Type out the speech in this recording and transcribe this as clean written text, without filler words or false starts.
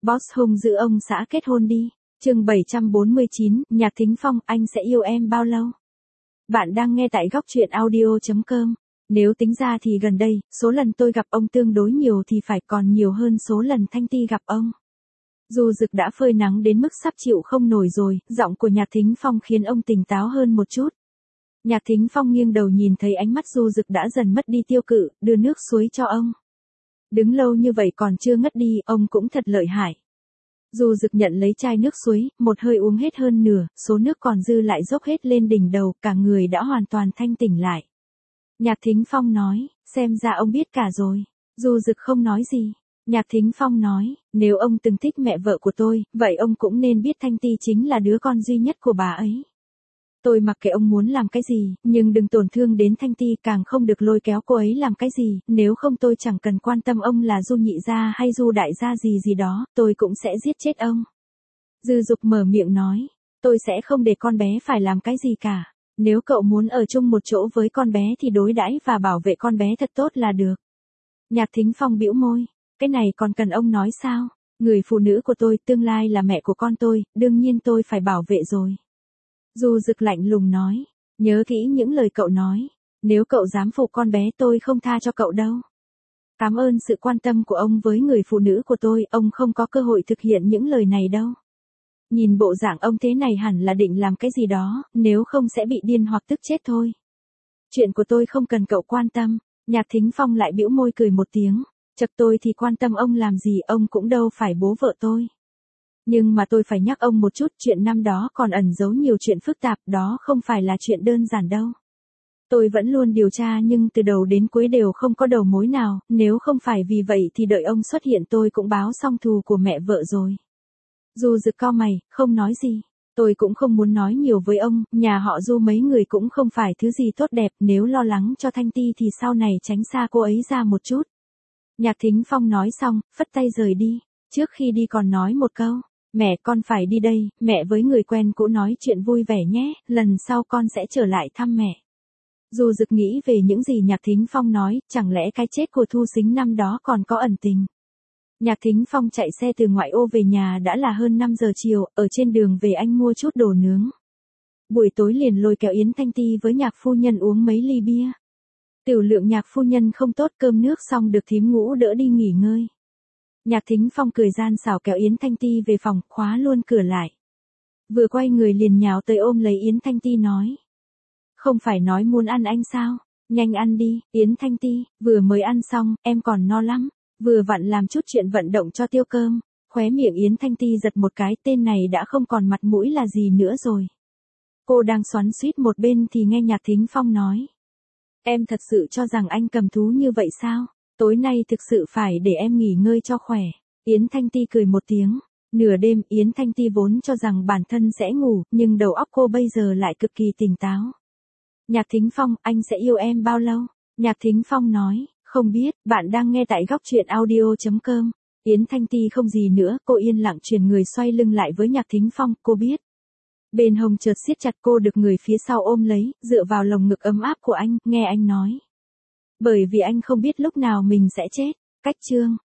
Boss hung giữ ông xã kết hôn đi. Chương 749, Nhạc Thính Phong, anh sẽ yêu em bao lâu? Bạn đang nghe tại góc truyện audio.com. Nếu tính ra thì gần đây, số lần tôi gặp ông tương đối nhiều thì phải còn nhiều hơn số lần Thanh Ti gặp ông. Du Dực đã phơi nắng đến mức sắp chịu không nổi rồi, giọng của Nhạc Thính Phong khiến ông tỉnh táo hơn một chút. Nhạc Thính Phong nghiêng đầu nhìn thấy ánh mắt Du Dực đã dần mất đi tiêu cự, đưa nước suối cho ông. Đứng lâu như vậy còn chưa ngất đi, ông cũng thật lợi hại. Du Dực nhận lấy chai nước suối, một hơi uống hết hơn nửa, số nước còn dư lại dốc hết lên đỉnh đầu, cả người đã hoàn toàn thanh tỉnh lại. Nhạc Thính Phong nói, xem ra ông biết cả rồi. Du Dực không nói gì. Nhạc Thính Phong nói, nếu ông từng thích mẹ vợ của tôi, vậy ông cũng nên biết Thanh Ti chính là đứa con duy nhất của bà ấy. Tôi mặc kệ ông muốn làm cái gì, nhưng đừng tổn thương đến Thanh Ti, càng không được lôi kéo cô ấy làm cái gì, nếu không tôi chẳng cần quan tâm ông là Du nhị gia hay Du đại gia gì gì đó, tôi cũng sẽ giết chết ông. Dư Dục mở miệng nói, tôi sẽ không để con bé phải làm cái gì cả. Nếu cậu muốn ở chung một chỗ với con bé thì đối đãi và bảo vệ con bé thật tốt là được. Nhạc Thính Phong bĩu môi, cái này còn cần ông nói sao? Người phụ nữ của tôi, tương lai là mẹ của con tôi, đương nhiên tôi phải bảo vệ rồi. Du Dực lạnh lùng nói, nhớ kỹ những lời cậu nói, nếu cậu dám phụ con bé tôi không tha cho cậu đâu. Cảm ơn sự quan tâm của ông với người phụ nữ của tôi, ông không có cơ hội thực hiện những lời này đâu. Nhìn bộ dạng ông thế này hẳn là định làm cái gì đó, nếu không sẽ bị điên hoặc tức chết thôi. Chuyện của tôi không cần cậu quan tâm. Nhạc Thính Phong lại bĩu môi cười một tiếng, chật tôi thì quan tâm ông làm gì, ông cũng đâu phải bố vợ tôi. Nhưng mà tôi phải nhắc ông một chút, chuyện năm đó còn ẩn giấu nhiều chuyện phức tạp, đó không phải là chuyện đơn giản đâu. Tôi vẫn luôn điều tra nhưng từ đầu đến cuối đều không có đầu mối nào, nếu không phải vì vậy thì đợi ông xuất hiện tôi cũng báo xong thù của mẹ vợ rồi. Du Dực cau mày, không nói gì. Tôi cũng không muốn nói nhiều với ông, nhà họ Du mấy người cũng không phải thứ gì tốt đẹp, nếu lo lắng cho Thanh Ti thì sau này tránh xa cô ấy ra một chút. Nhạc Thính Phong nói xong, phất tay rời đi. Trước khi đi còn nói một câu, mẹ con phải đi đây, mẹ với người quen cũ nói chuyện vui vẻ nhé, lần sau con sẽ trở lại thăm mẹ. Du Dực nghĩ về những gì Nhạc Thính Phong nói, chẳng lẽ cái chết của Thu Sính năm đó còn có ẩn tình. Nhạc Thính Phong chạy xe từ ngoại ô về nhà đã là hơn 5 giờ chiều, ở trên đường về anh mua chút đồ nướng. Buổi tối liền lôi kéo Yến Thanh Ti với Nhạc phu nhân uống mấy ly bia. Tiểu lượng Nhạc phu nhân không tốt, cơm nước xong được thím Ngũ đỡ đi nghỉ ngơi. Nhạc Thính Phong cười gian xảo kéo Yến Thanh Ti về phòng, khóa luôn cửa lại. Vừa quay người liền nhào tới ôm lấy Yến Thanh Ti nói. Không phải nói muốn ăn anh sao? Nhanh ăn đi, Yến Thanh Ti, vừa mới ăn xong, em còn no lắm. Vừa vặn làm chút chuyện vận động cho tiêu cơm. Khóe miệng Yến Thanh Ti giật một cái, tên này đã không còn mặt mũi là gì nữa rồi. Cô đang xoắn xuýt một bên thì nghe Nhạc Thính Phong nói. Em thật sự cho rằng anh cầm thú như vậy sao? Tối nay thực sự phải để em nghỉ ngơi cho khỏe. Yến Thanh Ti cười một tiếng. Nửa đêm Yến Thanh Ti vốn cho rằng bản thân sẽ ngủ, nhưng đầu óc cô bây giờ lại cực kỳ tỉnh táo. Nhạc Thính Phong, anh sẽ yêu em bao lâu? Nhạc Thính Phong nói, không biết, bạn đang nghe tại góc truyện audio.com. Yến Thanh Ti không gì nữa, cô yên lặng chuyển người xoay lưng lại với Nhạc Thính Phong, cô biết. Bên hông chợt siết chặt, cô được người phía sau ôm lấy, dựa vào lồng ngực ấm áp của anh, nghe anh nói. Bởi vì anh không biết lúc nào mình sẽ chết. Cách chương